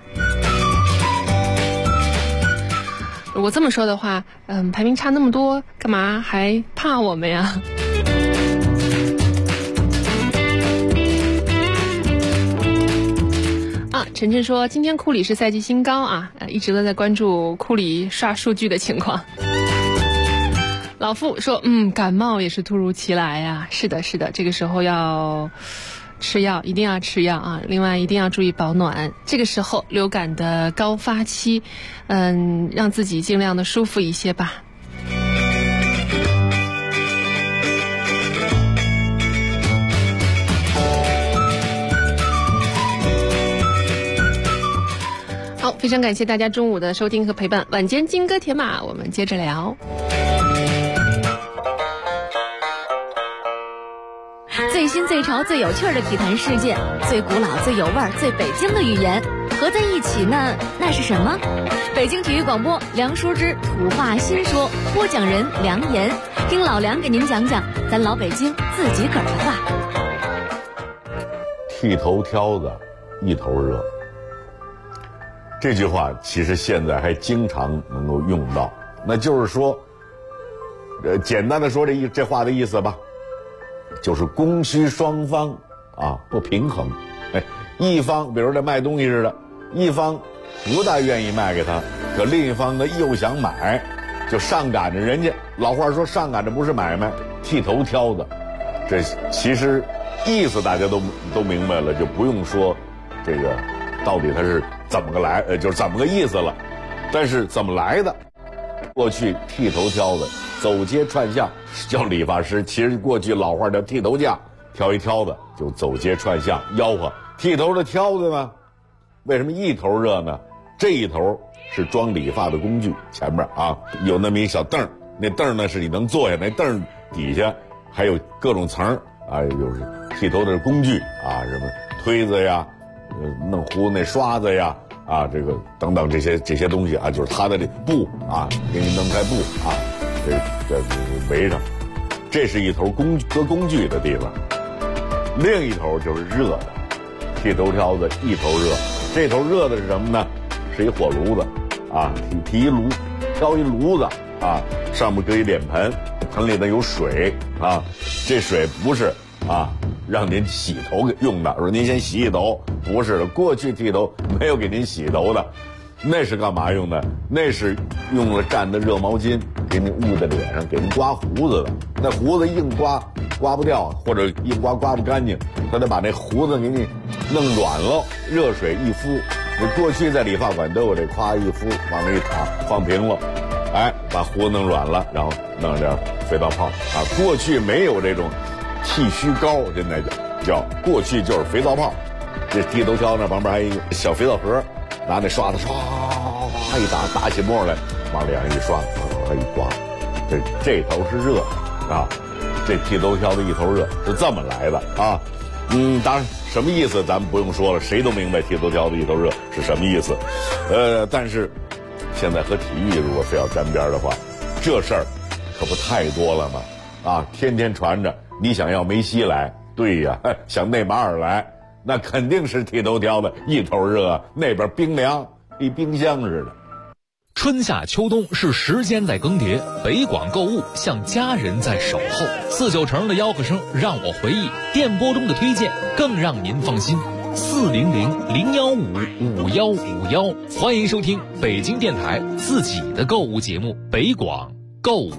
如果这么说的话，排名差那么多，干嘛还怕我们呀？晨晨说，今天库里是赛季新高啊，一直都在关注库里刷数据的情况。老傅说，感冒也是突如其来呀。是的，这个时候要吃药，一定要吃药啊。另外一定要注意保暖，这个时候流感的高发期，让自己尽量的舒服一些吧。好，非常感谢大家中午的收听和陪伴，晚间金戈铁马，我们接着聊。 最新最潮最有趣的体坛事件，最古老最有味儿最北京的语言合在一起呢，那是什么？北京体育广播梁淑之土话新说，播讲人梁岩，听老梁给您讲讲咱老北京自己个儿的话。 剃头挑子一头热。这句话其实现在还经常能够用到，那就是说，简单的说这话的意思吧，就是供需双方不平衡。一方比如这卖东西似的，一方不大愿意卖给他，可另一方呢又想买，就上赶着人家。老话说上赶着不是买卖，剃头挑子。这其实意思大家都明白了，就不用说这个到底它是怎么个来，就是怎么个意思了。但是怎么来的？过去剃头挑子走街串巷叫理发师，其实过去老话叫剃头匠，挑一挑子就走街串巷吆喝。剃头的挑子呢，为什么一头热呢？这一头是装理发的工具，前面有那么一小凳，那凳呢是你能坐下，那凳底下还有各种层有剃头的工具什么推子呀，弄胡那刷子呀这个等等这些东西就是他的这布给你弄开布这围上，这是一头搁工具的地方，另一头就是热的。剃头挑子一头热，这头热的是什么呢？是一火炉子提一炉，挑一炉子上面搁一脸盆，盆里头有水这水不是让您洗头用的，说您先洗洗头，不是的。过去剃头没有给您洗头的，那是干嘛用的？那是用了蘸的热毛巾给您捂在脸上，给您刮胡子的。那胡子硬刮不掉，或者硬刮不干净，他得把那胡子给你弄软了，热水一敷。你过去在理发馆都有这，夸一敷往那一躺，放平了，把胡子弄软了，然后弄点肥皂泡过去没有这种剃须膏，现在叫过去就是肥皂泡。这剃头挑那旁边还有一个小肥皂盒，拿那刷子刷一打起沫来，往脸上一刷，一刮，这头是热的这剃头挑子一头热是这么来的当然什么意思咱们不用说了，谁都明白剃头挑子一头热是什么意思。但是现在和体育如果非要沾边的话，这事儿可不太多了吗？天天传着你想要梅西来，对呀，想内马尔来，那肯定是剃头挑子一头热，那边冰凉，比冰箱似的。 春夏秋冬是时间在更迭，北广购物像家人在守候。49城的吆喝声让我回忆，电波中的推荐更让您放心。400-015-5151，欢迎收听北京电台自己的购物节目《北广购物》。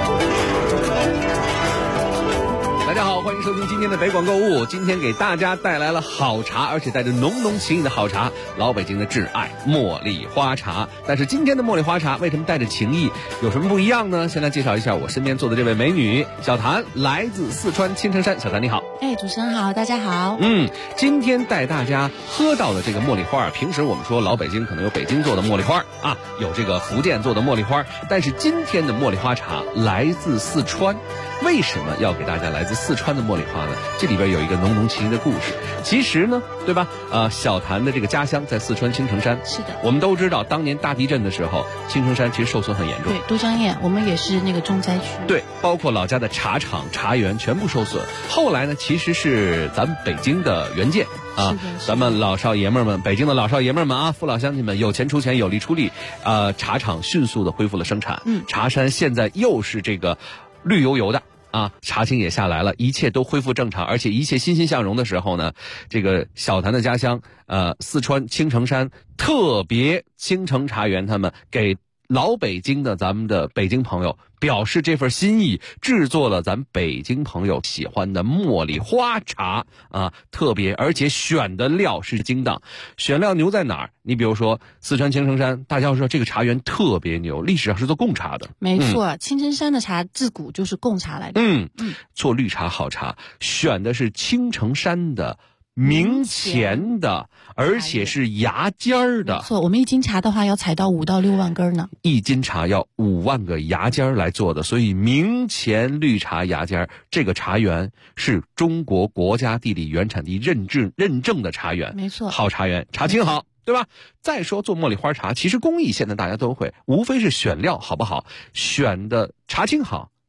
大家好，欢迎收听今天的北广购物。今天给大家带来了好茶，而且带着浓浓情意的好茶，老北京的挚爱茉莉花茶。但是今天的茉莉花茶为什么带着情意，有什么不一样呢？先来介绍一下我身边坐的这位美女小谭，来自四川青城山。小谭你好。 主持人好，大家好。 今天带大家喝到的这个茉莉花，平时我们说老北京可能有北京做的茉莉花有这个福建做的茉莉花，但是今天的茉莉花茶来自四川。为什么要给大家来自四川的茉莉花呢？这里边有一个浓浓情谊的故事。其实呢，对吧？小谭的这个家乡在四川青城山。 是的。 我们都知道，当年大地震的时候，青城山其实受损很严重。 对，都江堰我们也是那个重灾区。 对，包括老家的茶厂、茶园全部受损。后来呢，其实是咱们北京的援建咱们老少爷们们，北京的老少爷们们父老乡亲们有钱出钱，有力出力，茶厂迅速的恢复了生产。茶山现在又是这个绿油油的。茶青也下来了，一切都恢复正常，而且一切欣欣向荣的时候呢，这个小谭的家乡四川青城山特别青城茶园，他们给老北京的咱们的北京朋友表示这份心意，制作了咱北京朋友喜欢的茉莉花茶特别，而且选的料是精当。选料牛在哪儿？你比如说四川青城山，大家要知道这个茶园特别牛，历史上是做贡茶的。 没错，青城山的茶自古就是贡茶来的。 做绿茶好茶，选的是青城山的明前的，而且是芽尖儿的。 没错，我们一斤茶的话要采到5到6万根呢。 一斤茶要5万个芽尖来做的，所以明前绿茶芽尖这个茶园是中国国家地理原产地认证的茶园。 没错， 好茶园，茶青好。对吧？再说做茉莉花茶，其实工艺现在大家都会，无非是选料好不好，选的茶青好，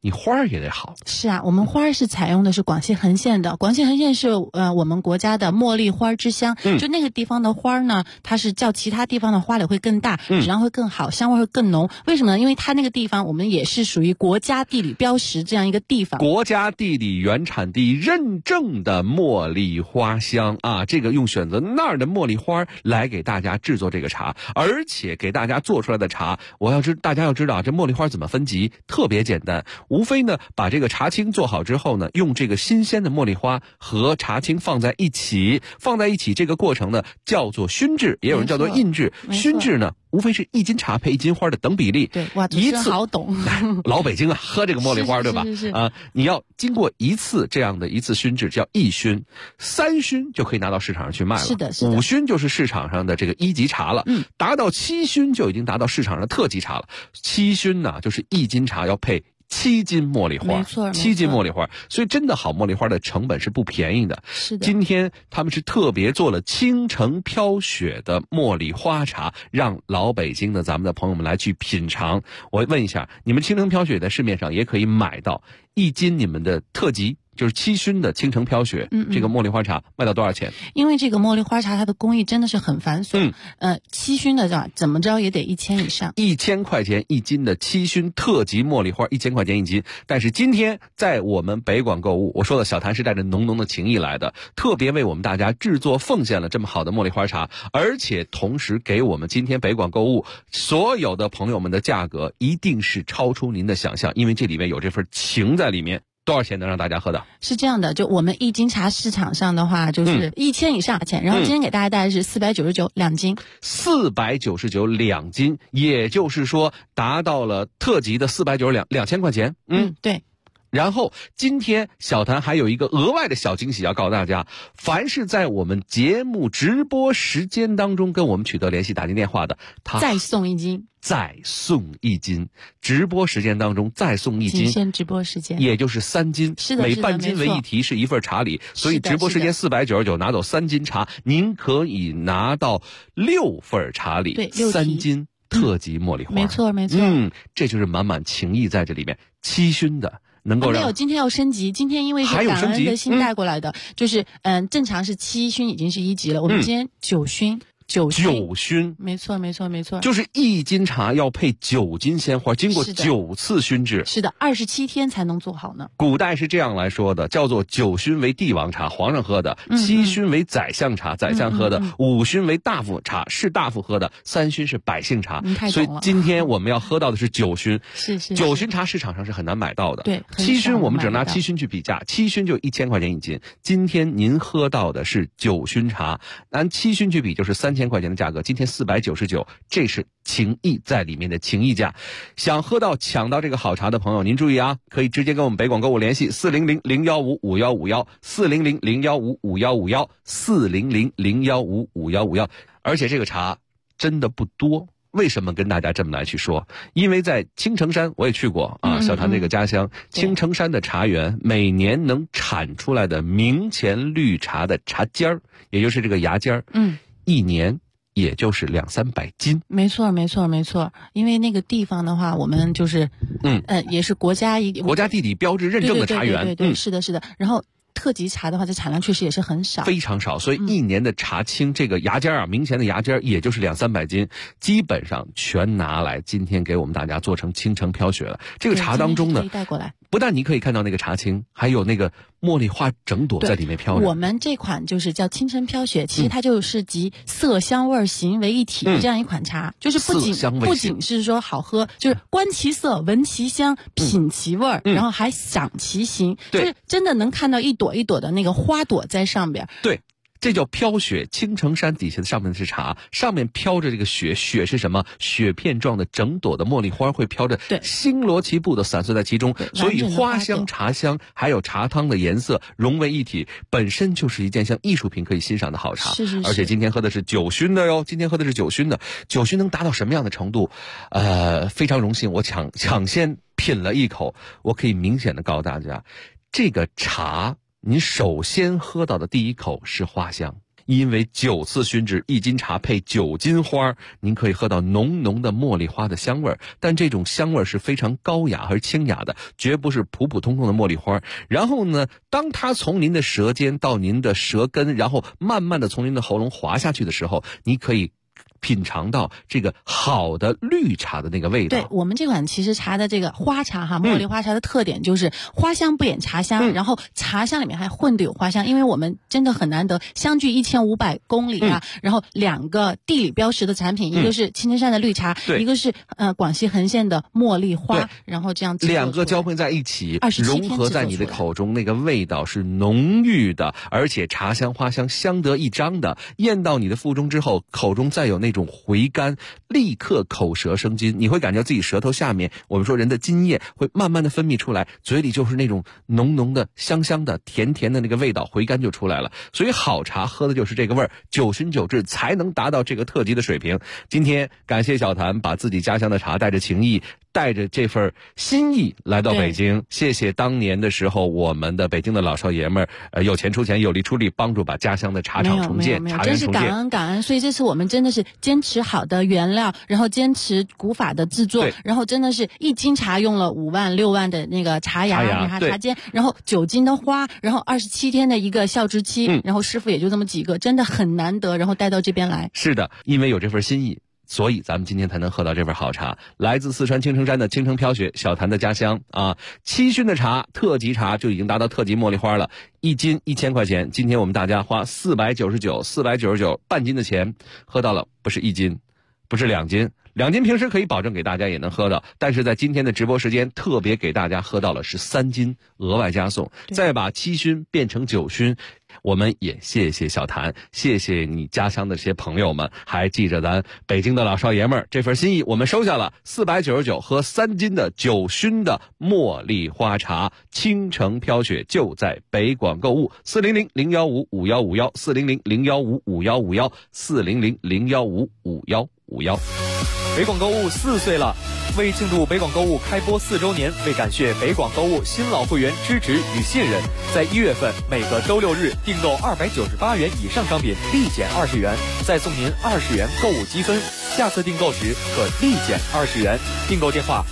你花儿也得好。 是啊，我们花儿是采用的是广西横县的，广西横县是我们国家的茉莉花之乡，就那个地方的花呢，它是较其他地方的花蕾会更大，质量会更好，香味会更浓。为什么呢？因为它那个地方我们也是属于国家地理标识这样一个地方， 国家地理原产地认证的茉莉花香啊，这个用选择那儿的茉莉花来给大家制作这个茶，而且给大家做出来的茶，大家要知道这茉莉花怎么分级，特别简单，无非呢把这个茶青做好之后呢，用这个新鲜的茉莉花和茶青放在一起，这个过程呢叫做熏制，也有人叫做印制。熏制呢无非是1斤茶配1斤花的等比例。 对，哇，主持人好懂。 老北京啊，喝这个茉莉花对吧？ 是你要经过一次这样的一次熏制，叫1熏，3熏就可以拿到市场上去卖了。 是的 ，5熏就是市场上的这个1级茶了。达到7熏就已经达到市场上的特级茶了。7熏呢，就是1斤茶要配7斤茉莉花， 没错 ，7斤茉莉花，所以真的好茉莉花的成本是不便宜的。 是的， 今天他们是特别做了倾城飘雪的茉莉花茶，让老北京的咱们的朋友们来去品尝。我问一下，你们倾城飘雪在市面上也可以买到1斤你们的特级，就是7熏的倾城飘雪，这个茉莉花茶卖到多少钱？ 因为这个茉莉花茶它的工艺真的是很繁琐，7熏的怎么着也得1000以上 ，1000块钱1斤的7熏特级茉莉花，1000块钱1斤。但是今天在我们北广购物，我说的小谭是带着浓浓的情谊来的，特别为我们大家制作奉献了这么好的茉莉花茶，而且同时给我们今天北广购物所有的朋友们的价格一定是超出您的想象，因为这里面有这份情在里面。多少钱能让大家喝到？ 是这样的，就我们1斤茶市场上的话，就是1000以上钱，然后今天给大家带来是4992斤 ，499 2斤，也就是说达到了特级的499 2000块钱。 对。 然后今天小谭还有一个额外的小惊喜要告诉大家，凡是在我们节目直播时间当中跟我们取得联系打进电话的，他再送1斤， 再送1斤，直播时间当中再送1斤， 仅限直播时间， 也就是3斤， 是的， 每半斤为一提，是一份茶礼，所以直播时间499拿走3斤茶，您可以拿到6份茶礼， 对 ，3斤特级茉莉花， 没错， 这就是满满情谊在这里面，7熏的。能够没有，今天要升级。今天因为是感恩的心带过来的，就是正常是7熏已经是1级了，我们今天9熏。 9熏， 没错， 就是1斤茶要配9斤鲜花，经过9次熏制， 是的，27天才能做好呢。 古代是这样来说的，叫做9熏为帝王茶，皇上喝的；7熏为宰相茶，宰相喝的；5熏为大夫茶，士大夫喝的；3熏是百姓茶。所以今天我们要喝到的是9熏， 是 9熏茶市场上是很难买到的。 对 ，7熏我们只拿7熏去比价，7熏就1000块钱1斤。今天您喝到的是9熏茶，按7熏去比就是3000块钱的价格，今天499，这是情谊在里面的情谊价。想喝到抢到这个好茶的朋友，您注意啊，可以直接跟我们北广购物联系400-015-5151，400-015-5151，400-015-5151，而且这个茶真的不多。为什么跟大家这么来去说？因为在青城山我也去过啊，小谭这个家乡，青城山的茶园每年能产出来的明前绿茶的茶尖儿，也就是这个芽尖儿，一年也就是200-300斤。 没错，因为那个地方的话，我们就是也是国家地理标志认证的茶园。 对，是的。然后特级茶的话，这产量确实也是很少， 非常少，所以一年的茶青这个芽尖啊，明前的芽尖也就是200-300斤，基本上全拿来今天给我们大家做成倾城飘雪了。这个茶当中呢， 带过来， 不但你可以看到那个茶青，还有那个茉莉花整朵在里面飘着。 我们这款就是叫倾城飘雪，其实它就是集色香味形为一体的这样一款茶，就是不仅是说好喝，就是观其色、闻其香、品其味，然后还赏其形，就是真的能看到一朵一朵的那个花朵在上边。 对。这叫飘雪，青城山底下的上面是茶，上面飘着这个雪，雪是什么？雪片状的整朵的茉莉花会飘着，星罗棋布的散碎在其中，所以花香、茶香还有茶汤的颜色融为一体，本身就是一件像艺术品可以欣赏的好茶。 是。 而且今天喝的是9熏的哟，今天喝的是9熏的，9熏能达到什么样的程度？非常荣幸，我抢先品了一口，我可以明显的告诉大家，这个茶。您首先喝到的第一口是花香， 因为9次熏制1斤茶配9斤花，您可以喝到浓浓的茉莉花的香味儿，但这种香味儿是非常高雅而清雅的，绝不是普普通通的茉莉花。然后呢，当它从您的舌尖到您的舌根，然后慢慢的从您的喉咙滑下去的时候，你可以品尝到这个好的绿茶的那个味道。 对，我们这款其实茶的这个花茶哈，茉莉花茶的特点就是花香不掩茶香，然后茶香里面还混的有花香，因为我们真的很难得相距1500公里啊，然后2个地理标识的产品，一个是青城山的绿茶，一个是广西横县的茉莉花，然后这样 2个交配在一起，融合在你的口中，那个味道是浓郁的，而且茶香花香相得益彰的。咽到你的腹中之后，口中再有那种回甘，立刻口舌生津，你会感觉自己舌头下面，我们说人的津液会慢慢的分泌出来，嘴里就是那种浓浓的香香的甜甜的那个味道，回甘就出来了。所以好茶喝的就是这个味儿，9熏9制才能达到这个特级的水平。今天感谢小谭把自己家乡的茶带着情谊，带着这份心意来到北京，谢谢当年的时候我们的北京的老少爷们儿，有钱出钱，有力出力，帮助把家乡的茶厂重建，茶园重建， 真是感恩。所以这次我们真的是坚持好的原料，然后坚持古法的制作，然后真的是1斤茶用了5万6万的那个茶芽茶尖，然后9斤的花，然后27天的一个效制期，然后师傅也就这么几个，真的很难得，然后带到这边来。 是的，因为有这份心意，所以咱们今天才能喝到这份好茶，来自四川青城山的青城飘雪，小谭的家乡啊。7熏的茶，特级茶就已经达到特级茉莉花了，1斤1000块钱。今天我们大家花499半斤的钱，喝到了不是1斤，不是2斤，2斤平时可以保证给大家也能喝到，但是在今天的直播时间特别给大家喝到了是3斤额外加送，再把7熏变成9熏。我们也谢谢小谭，谢谢你家乡的这些朋友们，还记着咱北京的老少爷们儿这份心意，我们收下了499喝3斤的9熏的茉莉花茶，青城飘雪就在北广购物，400-015-5151，400-015-5151，400-015-5151。 北广购物4岁了，为庆祝北广购物开播4周年，为感谢北广购物新老会员支持与信任，在1月份每个周6日订购298元以上商品立减20元，再送您20元购物积分，下次订购时可立减20元。订购电话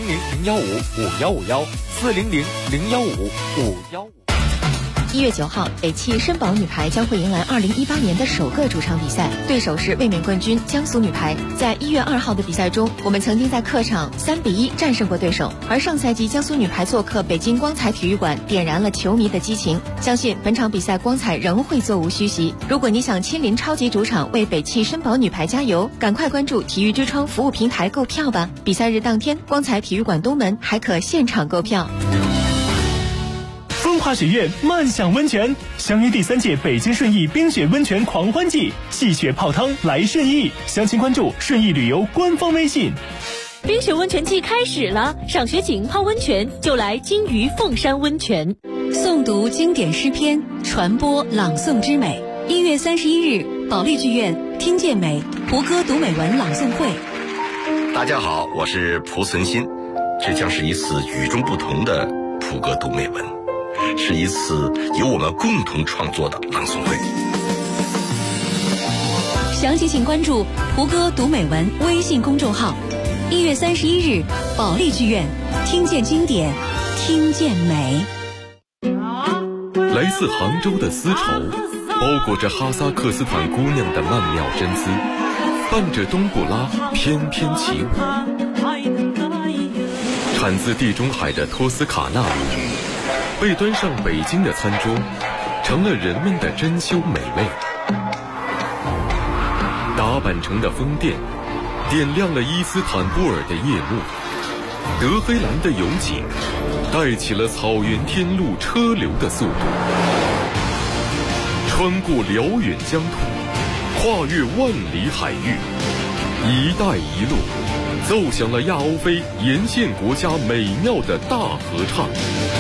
400-015-5151，400-015-5151。 1月9号，北汽绅宝女排将会迎来2018年的首个主场比赛，对手是卫冕冠军江苏女排。在1月2号的比赛中，我们曾经在客场3-1战胜过对手，而上赛季江苏女排做客北京光彩体育馆，点燃了球迷的激情。相信本场比赛光彩仍会座无虚席。如果你想亲临超级主场为北汽绅宝女排加油，赶快关注体育之窗服务平台购票吧。比赛日当天，光彩体育馆东门还可现场购票。 风华雪苑漫享温泉，相约第3届北京顺义冰雪温泉狂欢季，戏雪泡汤来顺义，详情关注顺义旅游官方微信。 冰雪温泉季开始了，赏雪景泡温泉就来金鱼凤山温泉。 诵读经典诗篇，传播朗诵之美。1月31日，保利剧院听见美蒲歌读美文朗诵会。 大家好，我是蒲存昕，这将是一次与众不同的蒲歌读美文，是一次由我们共同创作的朗诵会。 详情请关注蒲歌读美文微信公众号。1月31日，保利剧院听见经典，听见美。 来自杭州的丝绸，包裹着哈萨克斯坦姑娘的曼妙真姿，伴着冬不拉翩翩起舞。产自地中海的托斯卡纳被端上北京的餐桌，成了人们的珍馐美味。打扮成的宫殿点亮了伊斯坦布尔的夜幕，德黑兰的油井带起了草原天路车流的速度，穿过辽远疆土，跨越万里海域，一带一路奏响了亚欧非沿线国家美妙的大合唱。